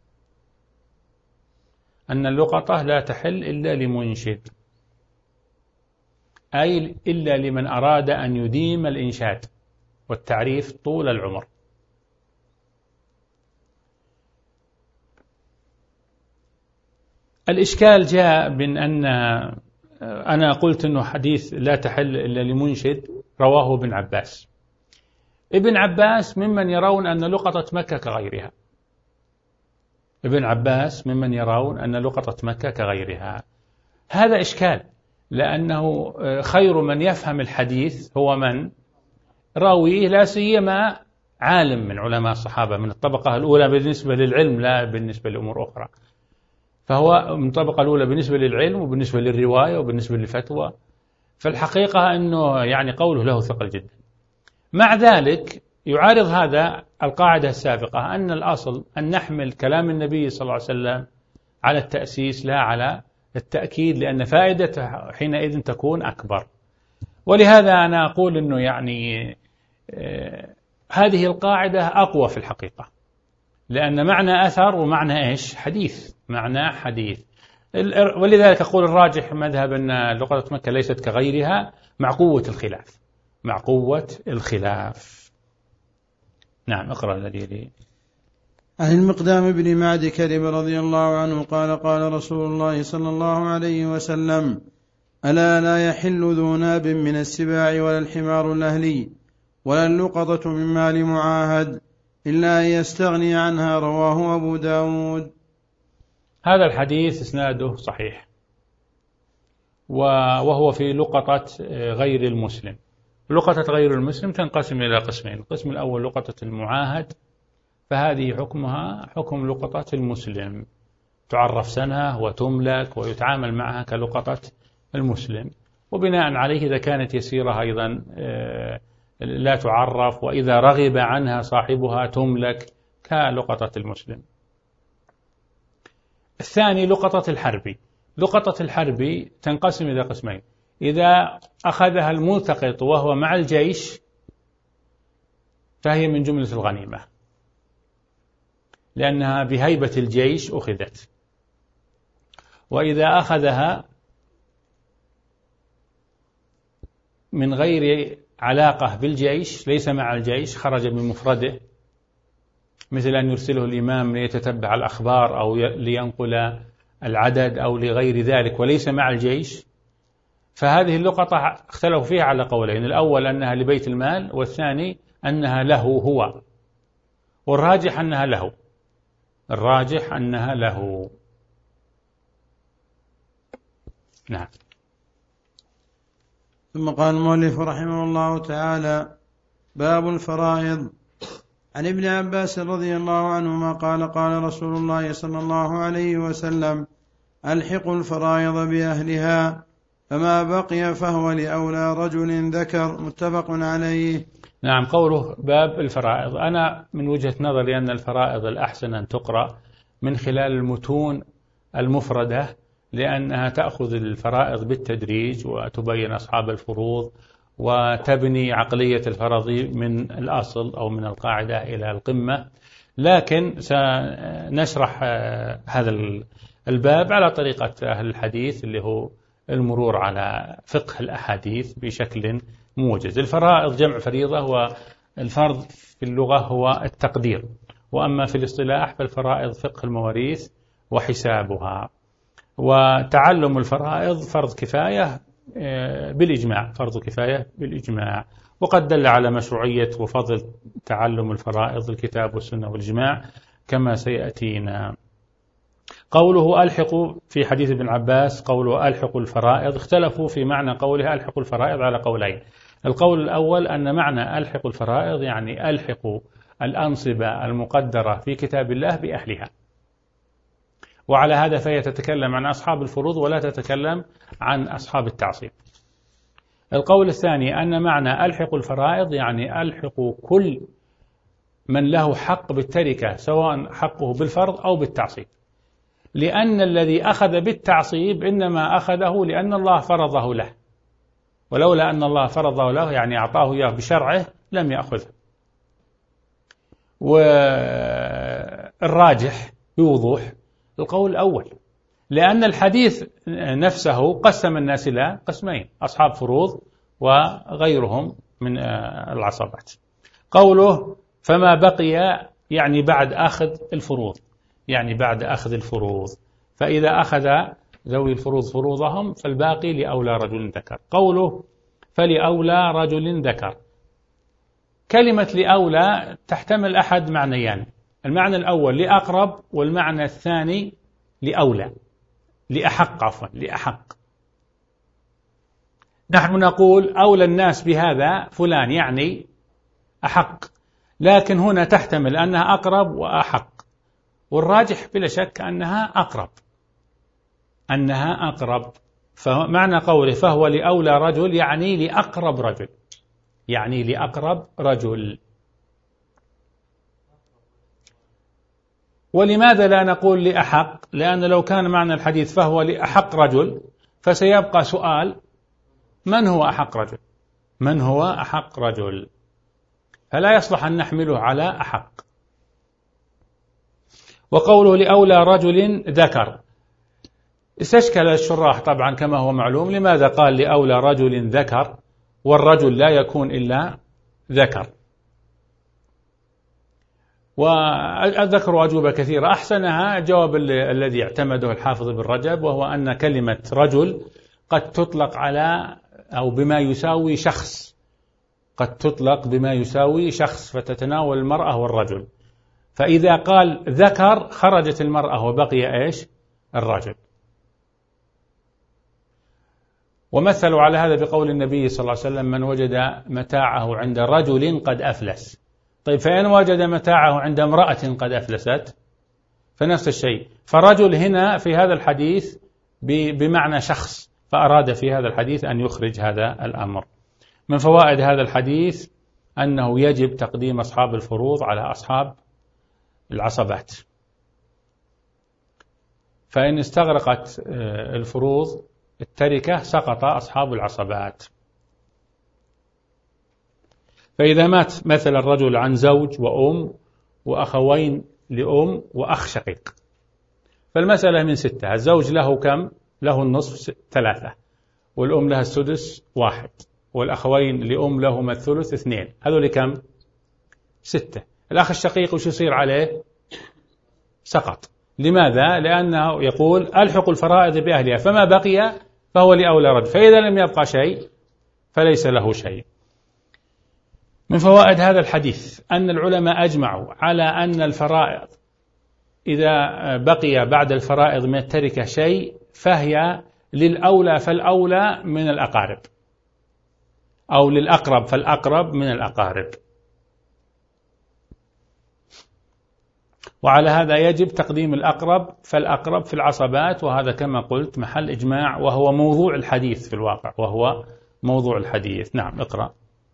أن اللقطة لا تحل إلا لمنشد، أي إلا لمن أراد أن يديم الإنشاد والتعريف طول العمر. الإشكال جاء من أن أنا قلت أنه حديث لا تحل إلا لمنشد رواه ابن عباس. ابن عباس ممن يرون أن لقطة مكة كغيرها، ابن عباس ممن يرون أن لقطة مكة كغيرها. هذا إشكال، لأنه خير من يفهم الحديث هو من راويه، لا سيما عالم من علماء الصحابة من الطبقة الأولى بالنسبة للعلم لا بالنسبة لأمور أخرى، فهو من الطبقة الأولى بالنسبة للعلم وبالنسبة للرواية وبالنسبة للفتوى. فالحقيقة أنه يعني قوله له ثقل جدا. مع ذلك يعارض هذا القاعدة السابقة أن الأصل أن نحمل كلام النبي صلى الله عليه وسلم على التأسيس لا على التأكيد، لأن فائدته حينئذ تكون أكبر. ولهذا أنا أقول أنه يعني آه هذه القاعدة أقوى في الحقيقة، لأن معنى أثر ومعنى إيش حديث، معنى حديث. ولذلك أقول الراجح مذهب أن لقطة مكة ليست كغيرها مع قوة الخلاف، مع قوة الخلاف. نعم، اقرأ الذي لي. عن المقدام بن معد كرب رضي الله عنه قال قال رسول الله صلى الله عليه وسلم: ألا لا يحل ذو ناب من السباع ولا الحمار الأهلي ولا اللقطة من مال معاهد إلا أن يستغني عنها. رواه أبو داود. هذا الحديث إسناده صحيح، وهو في لقطة غير المسلم. لقطة غير المسلم تنقسم إلى قسمين. القسم الأول لقطة المعاهد، فهذه حكمها حكم لقطة المسلم، تعرف سنة وتملك ويتعامل معها كلقطة المسلم، وبناء عليه إذا كانت يسيرة أيضا لا تعرف، وإذا رغب عنها صاحبها تملك كلقطة المسلم. الثاني لقطة الحربي. لقطة الحربي تنقسم إلى قسمين: إذا أخذها الملتقط وهو مع الجيش فهي من جملة الغنيمة، لأنها بهيبة الجيش أخذت. وإذا أخذها من غير علاقة بالجيش، ليس مع الجيش، خرج بمفرده، مثل أن يرسله الإمام ليتتبع الأخبار أو لينقل العدد أو لغير ذلك وليس مع الجيش، فهذه اللقطة اختلفوا فيها على قولين، الأول أنها لبيت المال، والثاني أنها له هو، والراجح أنها له، الراجح أنها له. نعم. ثم قال المؤلف رحمه الله تعالى: باب الفرائض. عن ابن عباس رضي الله عنهما قال: قال رسول الله صلى الله عليه وسلم: ألحقوا الفرائض بأهلها، فما بقي فهو لأولى رجل ذكر. متفق عليه. نعم. قوله باب الفرائض، أنا من وجهة نظري أن الفرائض الأحسن أن تقرأ من خلال المتون المفردة، لأنها تأخذ الفرائض بالتدريج وتبين أصحاب الفروض وتبني عقلية الفرض من الأصل أو من القاعدة إلى القمة. لكن سنشرح هذا الباب على طريقة أهل الحديث، اللي هو المرور على فقه الأحاديث بشكل موجز. الفرائض جمع فريضة، والفرض في اللغة هو التقدير، وأما في الاصطلاح فالفرائض فقه المواريث وحسابها. وتعلم الفرائض فرض كفاية بالإجماع، فرض كفاية بالإجماع، وقد دل على مشروعية وفضل تعلم الفرائض الكتاب والسنة والإجماع كما سيأتينا. قوله ألحقوا في حديث ابن عباس، قوله ألحقوا الفرائض، اختلفوا في معنى قوله ألحقوا الفرائض على قولين. القول الأول أن معنى ألحقوا الفرائض يعني ألحقوا الأنصبة المقدرة في كتاب الله بأهلها، وعلى هذا فهي تتكلم عن أصحاب الفروض ولا تتكلم عن أصحاب التعصيب. القول الثاني أن معنى ألحقوا الفرائض يعني ألحقوا كل من له حق بالتركة، سواء حقه بالفرض أو بالتعصيب، لأن الذي أخذ بالتعصيب إنما أخذه لأن الله فرضه له، ولولا أن الله فرضه له يعني أعطاه إياه بشرعه لم يأخذه. والراجح بوضوح القول الأول، لأن الحديث نفسه قسم الناس إلى قسمين: أصحاب فروض وغيرهم من العصبات. قوله فما بقي يعني بعد أخذ الفروض، يعني بعد أخذ الفروض، فإذا أخذ ذوي الفروض فروضهم فالباقي لأولى رجل ذكر. قوله فلأولى رجل ذكر، كلمة لأولى تحتمل أحد معنيان: المعنى الأول لأقرب، والمعنى الثاني لأولى، لأحق، عفوا لأحق. نحن نقول أولى الناس بهذا فلان، يعني أحق، لكن هنا تحتمل أنها أقرب وأحق، والراجح بلا شك أنها أقرب، أنها أقرب. فمعنى قوله فهو لأولى رجل يعني لأقرب رجل، يعني لأقرب رجل. ولماذا لا نقول لأحق؟ لأن لو كان معنى الحديث فهو لأحق رجل فسيبقى سؤال: من هو أحق رجل؟ من هو أحق رجل؟ فلا يصلح أن نحمله على أحق. وقوله لأولى رجل ذكر، استشكل الشراح طبعا كما هو معلوم، لماذا قال لأولى رجل ذكر والرجل لا يكون إلا ذكر؟ وأذكر أجوبة كثيرة، أحسنها الجواب الذي اعتمده الحافظ بن رجب، وهو أن كلمة رجل قد تطلق على أو بما يساوي شخص، قد تطلق بما يساوي شخص فتتناول المرأة والرجل، فإذا قال ذكر خرجت المرأة وبقي إيش؟ الرجل. ومثلوا على هذا بقول النبي صلى الله عليه وسلم: من وجد متاعه عند رجل قد أفلس. طيب فإن وجد متاعه عند امرأة قد أفلست فنفس الشيء. فرجل هنا في هذا الحديث بمعنى شخص، فأراد في هذا الحديث أن يخرج هذا الأمر. من فوائد هذا الحديث أنه يجب تقديم أصحاب الفروض على أصحاب العصبات، فإن استغرقت الفروض التركة سقط أصحاب العصبات. فإذا مات مثل الرجل عن زوج وأم وأخوين لأم وأخ شقيق، فالمسألة من ستة: الزوج له كم؟ له النصف ثلاثة، والأم لها السدس واحد، والأخوين لأم لهما الثلث اثنين، هذول كم؟ ستة. الأخ الشقيق وش يصير عليه؟ سقط. لماذا؟ لأنه يقول ألحق الفرائض بأهلها، فما بقي فهو لأولى رد، فإذا لم يبقى شيء فليس له شيء. من فوائد هذا الحديث أن العلماء أجمعوا على أن الفرائض إذا بقي بعد الفرائض من التركة شيء فهي للأولى فالأولى من الأقارب، أو للأقرب فالأقرب من الأقارب، وعلى هذا يجب تقديم الأقرب فالأقرب في العصبات، وهذا كما قلت محل إجماع، وهو موضوع الحديث في الواقع، وهو موضوع الحديث. نعم، اقرأ.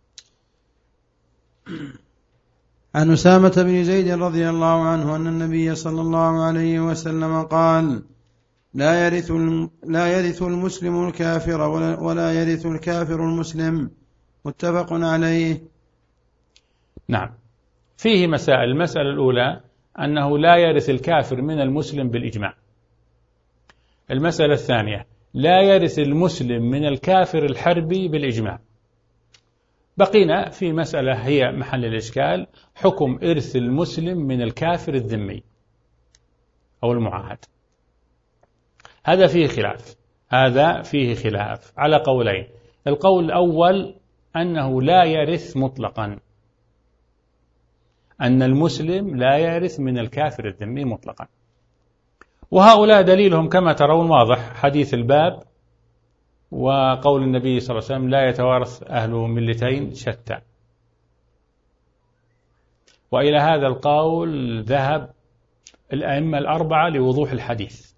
عن أسامة بن زيد رضي الله عنه أن النبي صلى الله عليه وسلم قال: لا يرث لا يرث المسلم الكافر ولا يرث الكافر المسلم، متفق عليه. نعم، فيه مسائل. المسألة الأولى أنه لا يرث الكافر من المسلم بالإجماع. المسألة الثانية لا يرث المسلم من الكافر الحربي بالإجماع. بقينا في مسألة هي محل الإشكال، حكم إرث المسلم من الكافر الذمي أو المعاهد. هذا فيه خلاف، هذا فيه خلاف على قولين. القول الأول أنه لا يرث مطلقا، أن المسلم لا يرث من الكافر الذمي مطلقا، وهؤلاء دليلهم كما ترون واضح، حديث الباب وقول النبي صلى الله عليه وسلم: لا يتوارث أهل ملتين شتى. وإلى هذا القول ذهب الأئمة الأربعة لوضوح الحديث.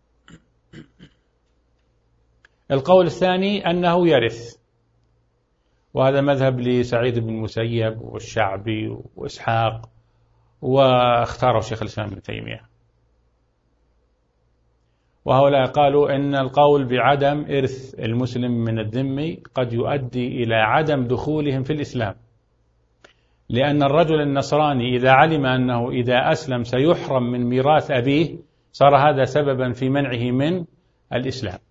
القول الثاني أنه يرث، وهذا مذهب لسعيد بن المسيب والشعبي وإسحاق، واختاره شيخ الإسلام ابن تيمية. وهؤلاء قالوا إن القول بعدم إرث المسلم من الذمي قد يؤدي إلى عدم دخولهم في الإسلام، لأن الرجل النصراني إذا علم أنه إذا أسلم سيحرم من ميراث أبيه صار هذا سببا في منعه من الإسلام.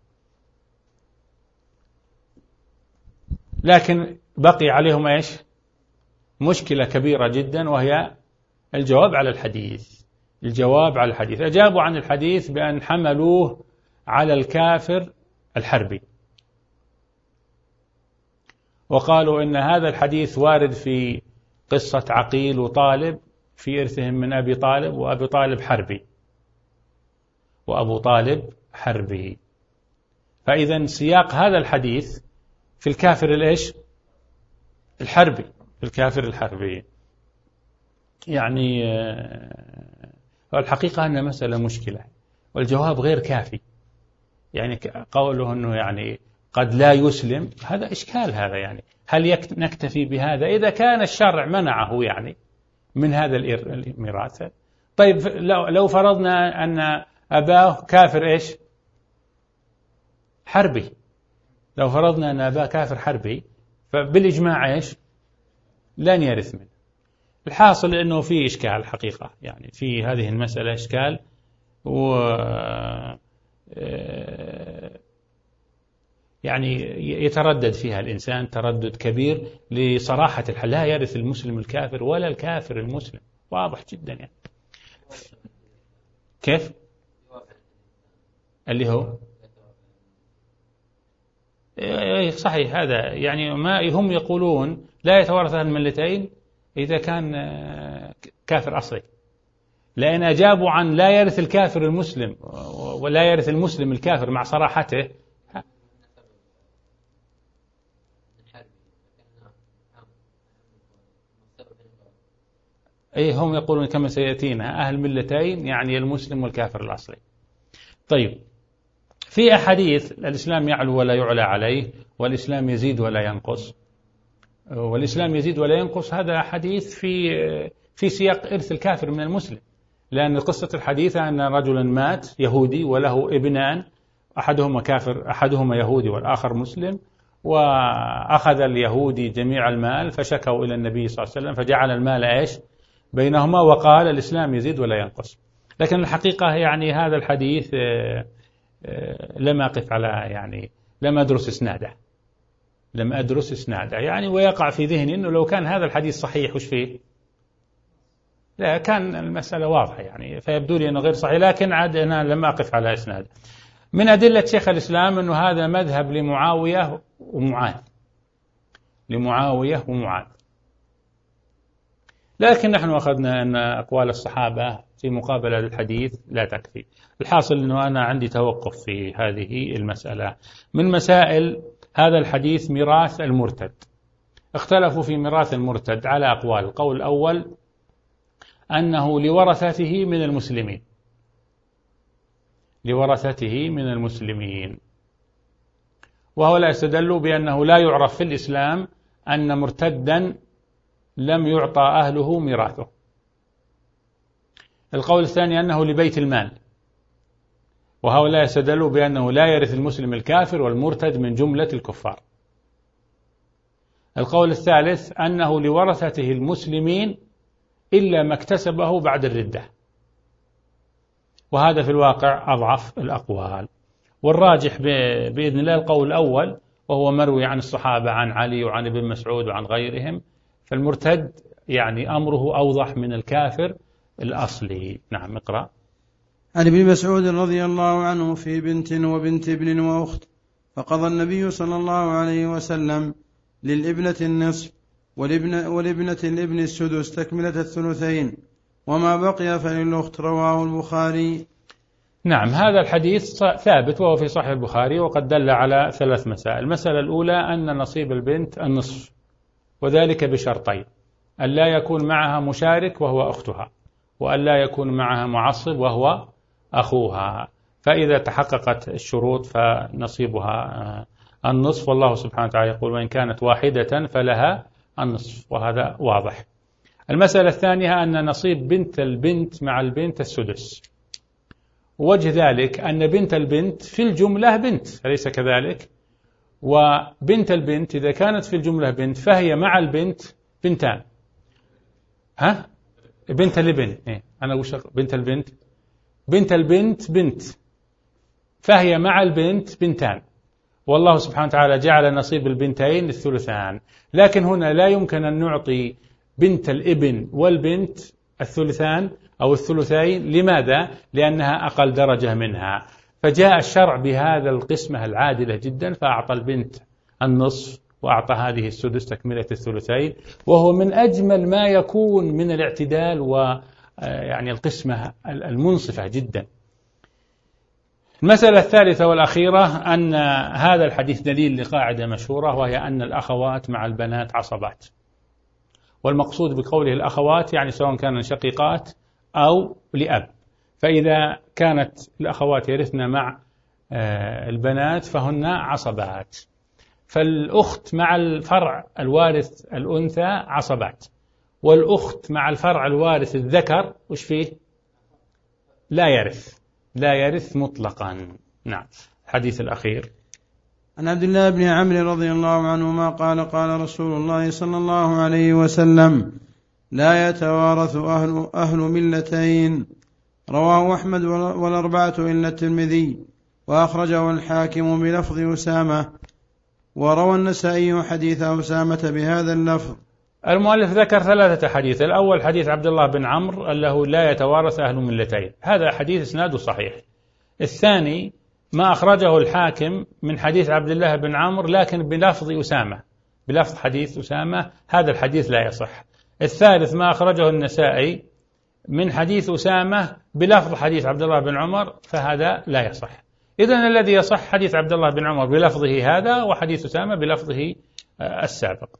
لكن بقي عليهم إيش؟ مشكلة كبيرة جدا، وهي الجواب على الحديث. الجواب على الحديث أجابوا عن الحديث بأن حملوه على الكافر الحربي، وقالوا إن هذا الحديث وارد في قصة عقيل وطالب في إرثهم من أبي طالب، وأبي طالب حربي وأبو طالب حربي، فإذا سياق هذا الحديث في الكافر الإيش؟ الحربي، في الكافر الحربي. يعني الحقيقة أن مسألة مشكلة، والجواب غير كافي. يعني قوله أنه يعني قد لا يسلم، هذا إشكال. هذا يعني هل نكتفي بهذا إذا كان الشرع منعه يعني من هذا الميراث؟ طيب لو فرضنا أن أباه كافر إيش؟ حربي. لو فرضنا أن أباه كافر حربي فبالإجماع إيش؟ لن يرث منه. الحاصل أنه في إشكال حقيقة، يعني في هذه المسألة إشكال، و يعني يتردد فيها الإنسان تردد كبير لصراحة الحل. لا يرث المسلم الكافر ولا الكافر المسلم، واضح جدا. يعني كيف اللي هو صحيح هذا، يعني ما هم يقولون لا يتوارث الملتين إذا كان كافر أصلي، لأن أجابوا عن لا يرث الكافر المسلم ولا يرث المسلم الكافر مع صراحته. أي هم يقولون كما سيأتينا أهل ملتين يعني المسلم والكافر الأصلي. طيب، في أحاديث الإسلام يعلو ولا يعلى عليه، والإسلام يزيد ولا ينقص، والإسلام يزيد ولا ينقص. هذا حديث في في سياق إرث الكافر من المسلم، لأن قصة الحديث أن رجلا مات يهودي وله ابنان، أحدهما كافر أحدهما يهودي والآخر مسلم، وأخذ اليهودي جميع المال فشكوا إلى النبي صلى الله عليه وسلم فجعل المال إيش بينهما، وقال الإسلام يزيد ولا ينقص. لكن الحقيقة يعني هذا الحديث لم أقف على يعني لم أدرس إسناده لم أدرس إسناده يعني ويقع في ذهني أنه لو كان هذا الحديث صحيح وش فيه لا، كان المسألة واضحة يعني، فيبدو لي أنه غير صحيح، لكن عاد أنا لم أقف على إسناد. من أدلة شيخ الإسلام أنه هذا مذهب لمعاوية ومعاذ، لمعاوية ومعاذ. لكن نحن أخذنا أن أقوال الصحابة في مقابلة الحديث لا تكفي. الحاصل أنه أنا عندي توقف في هذه المسألة. من مسائل هذا الحديث ميراث المرتد. اختلفوا في ميراث المرتد على أقوال. القول الأول أنه لورثته من المسلمين، لورثته من المسلمين، وهؤلاء استدلوا بأنه لا يعرف في الإسلام أن مرتدا لم يعطى أهله ميراثه. القول الثاني أنه لبيت المال، وهؤلاء استدلوا بأنه لا يرث المسلم الكافر والمرتد من جملة الكفار. القول الثالث أنه لورثته المسلمين إلا ما اكتسبه بعد الردة، وهذا في الواقع أضعف الأقوال. والراجح بإذن الله القول الأول، وهو مروي عن الصحابة عن علي وعن ابن مسعود وعن غيرهم، فالمرتد يعني أمره أوضح من الكافر الأصلي. نعم، اقرأ. عن ابن مسعود رضي الله عنه في بنت وبنت ابن وأخت، فقضى النبي صلى الله عليه وسلم للابنة النصف والابن والابنة الابن السدس تكملة الثلثين، وما بقي فللأخت. رواه البخاري. نعم، هذا الحديث ثابت وهو في صحيح البخاري، وقد دل على ثلاث مسائل. المسألة الأولى أن نصيب البنت النصف، وذلك بشرطين: أن لا يكون معها مشارك وهو أختها، وأن لا يكون معها معصب وهو أخوها. فإذا تحققت الشروط فنصيبها النصف، والله سبحانه وتعالى يقول: وإن كانت واحدة فلها النصف، وهذا واضح. المسألة الثانية أن نصيب بنت البنت مع البنت السدس، وجه ذلك أن بنت البنت في الجملة بنت، أليس كذلك؟ وبنت البنت إذا كانت في الجملة بنت فهي مع البنت بنتان. ها؟ بنت الابن، إيه؟ أنا وش بنت البنت؟ بنت البنت بنت، فهي مع البنت بنتان، والله سبحانه وتعالى جعل نصيب البنتين الثلثان. لكن هنا لا يمكن أن نعطي بنت الابن والبنت الثلثان أو الثلثين. لماذا؟ لأنها أقل درجة منها، فجاء الشرع بهذا القسمة العادلة جدا، فأعطى البنت النصف وأعطى هذه السدس تكملة الثلثين، وهو من أجمل ما يكون من الاعتدال ويعني القسمة المنصفة جدا. المسألة الثالثة والأخيرة أن هذا الحديث دليل لقاعدة مشهورة، وهي أن الأخوات مع البنات عصبات. والمقصود بقوله الأخوات يعني سواء كانن شقيقات أو لأب، فإذا كانت الأخوات يرثن مع البنات فهن عصبات. فالأخت مع الفرع الوارث الأنثى عصبات، والأخت مع الفرع الوارث الذكر وش فيه؟ لا يرث، لا يرث مطلقا. نعم. الحديث الأخير عن عبد الله بن عمرو رضي الله عنهما قال: قال رسول الله صلى الله عليه وسلم: لا يتوارث أهل, أهل ملتين. رواه أحمد والأربعة إلا الترمذي، وأخرجه الحاكم بلفظ أسامة، وروى النسائي حديث أسامة بهذا اللفظ. المؤلف ذكر ثلاثة حديث. الأول حديث عبد الله بن عمرو أنه لا يتوارث أهل ملتين، هذا حديث إسناده صحيح. الثاني ما أخرجه الحاكم من حديث عبد الله بن عمرو لكن بلفظ أسامة، بلفظ حديث أسامة، هذا الحديث لا يصح. الثالث ما أخرجه النسائي من حديث أسامة بلفظ حديث عبد الله بن عمر، فهذا لا يصح. إذن الذي يصح حديث عبد الله بن عمر بلفظه هذا، وحديث أسامة بلفظه السابق.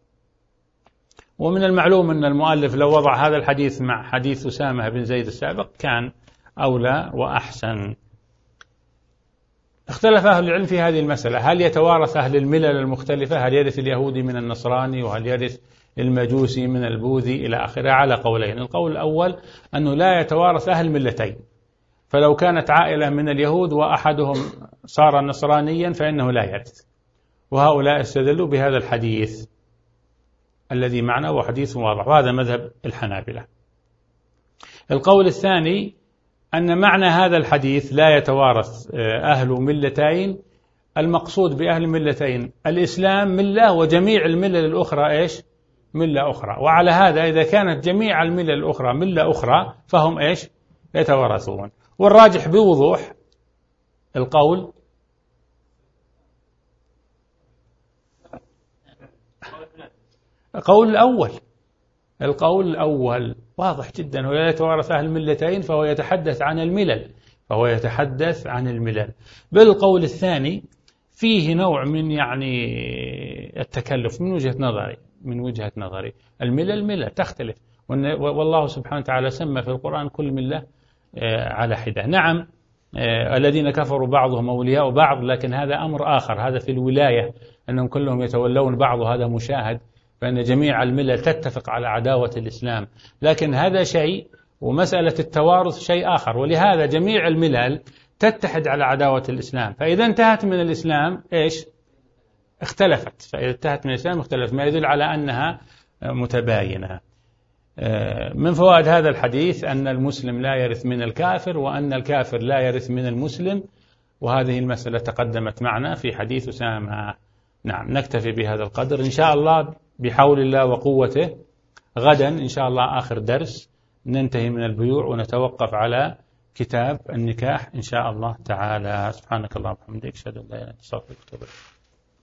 ومن المعلوم أن المؤلف لو وضع هذا الحديث مع حديث أسامة بن زيد السابق كان أولى وأحسن. اختلف أهل العلم في هذه المسألة: هل يتوارث أهل الملل المختلفة؟ هل يرث اليهودي من النصراني، وهل يرث المجوسي من البوذي إلى آخره؟ على قولين. القول الأول أنه لا يتوارث أهل ملتين، فلو كانت عائلة من اليهود وأحدهم صار نصرانيا فإنه لا يرث، وهؤلاء استدلوا بهذا الحديث الذي معنا وحديث واضح، وهذا مذهب الحنابلة. القول الثاني أن معنى هذا الحديث لا يتوارث أهل ملتين، المقصود بأهل ملتين الإسلام ملة، وجميع الملل الأخرى إيش؟ ملة أخرى. وعلى هذا إذا كانت جميع الملل الأخرى ملة أخرى فهم إيش؟ يتوارثون. والراجح بوضوح القول القول الأول القول الأول واضح جدا، هو لا يتوارث أهل الملتين، فهو يتحدث عن الملل فهو يتحدث عن الملل. بالقول الثاني فيه نوع من يعني التكلف من وجهة نظري من وجهة نظري الملل ملة تختلف، والله سبحانه وتعالى سمى في القرآن كل ملة على حدة. نعم الذين كفروا بعضهم أولياء بعض، لكن هذا أمر آخر، هذا في الولاية أنهم كلهم يتولون بعض، وهذا مشاهد، فإن جميع الملل تتفق على عداوة الإسلام. لكن هذا شيء ومسألة التوارث شيء آخر، ولهذا جميع الملل تتحد على عداوة الإسلام. فإذا انتهت من الإسلام إيش؟ اختلفت. فإذا انتهت من الإسلام اختلفت، ما يدل على أنها متباينة. من فوائد هذا الحديث أن المسلم لا يرث من الكافر، وأن الكافر لا يرث من المسلم، وهذه المسألة تقدمت معنا في حديث أسامة. نعم، نكتفي بهذا القدر إن شاء الله بحول الله وقوته. غدا إن شاء الله آخر درس ننتهي من البيوع ونتوقف على كتاب النكاح إن شاء الله تعالى. سبحانك اللهم وبحمدك، أشهد أن لا إله إلا أنت، أستغفرك وأتوب إليك.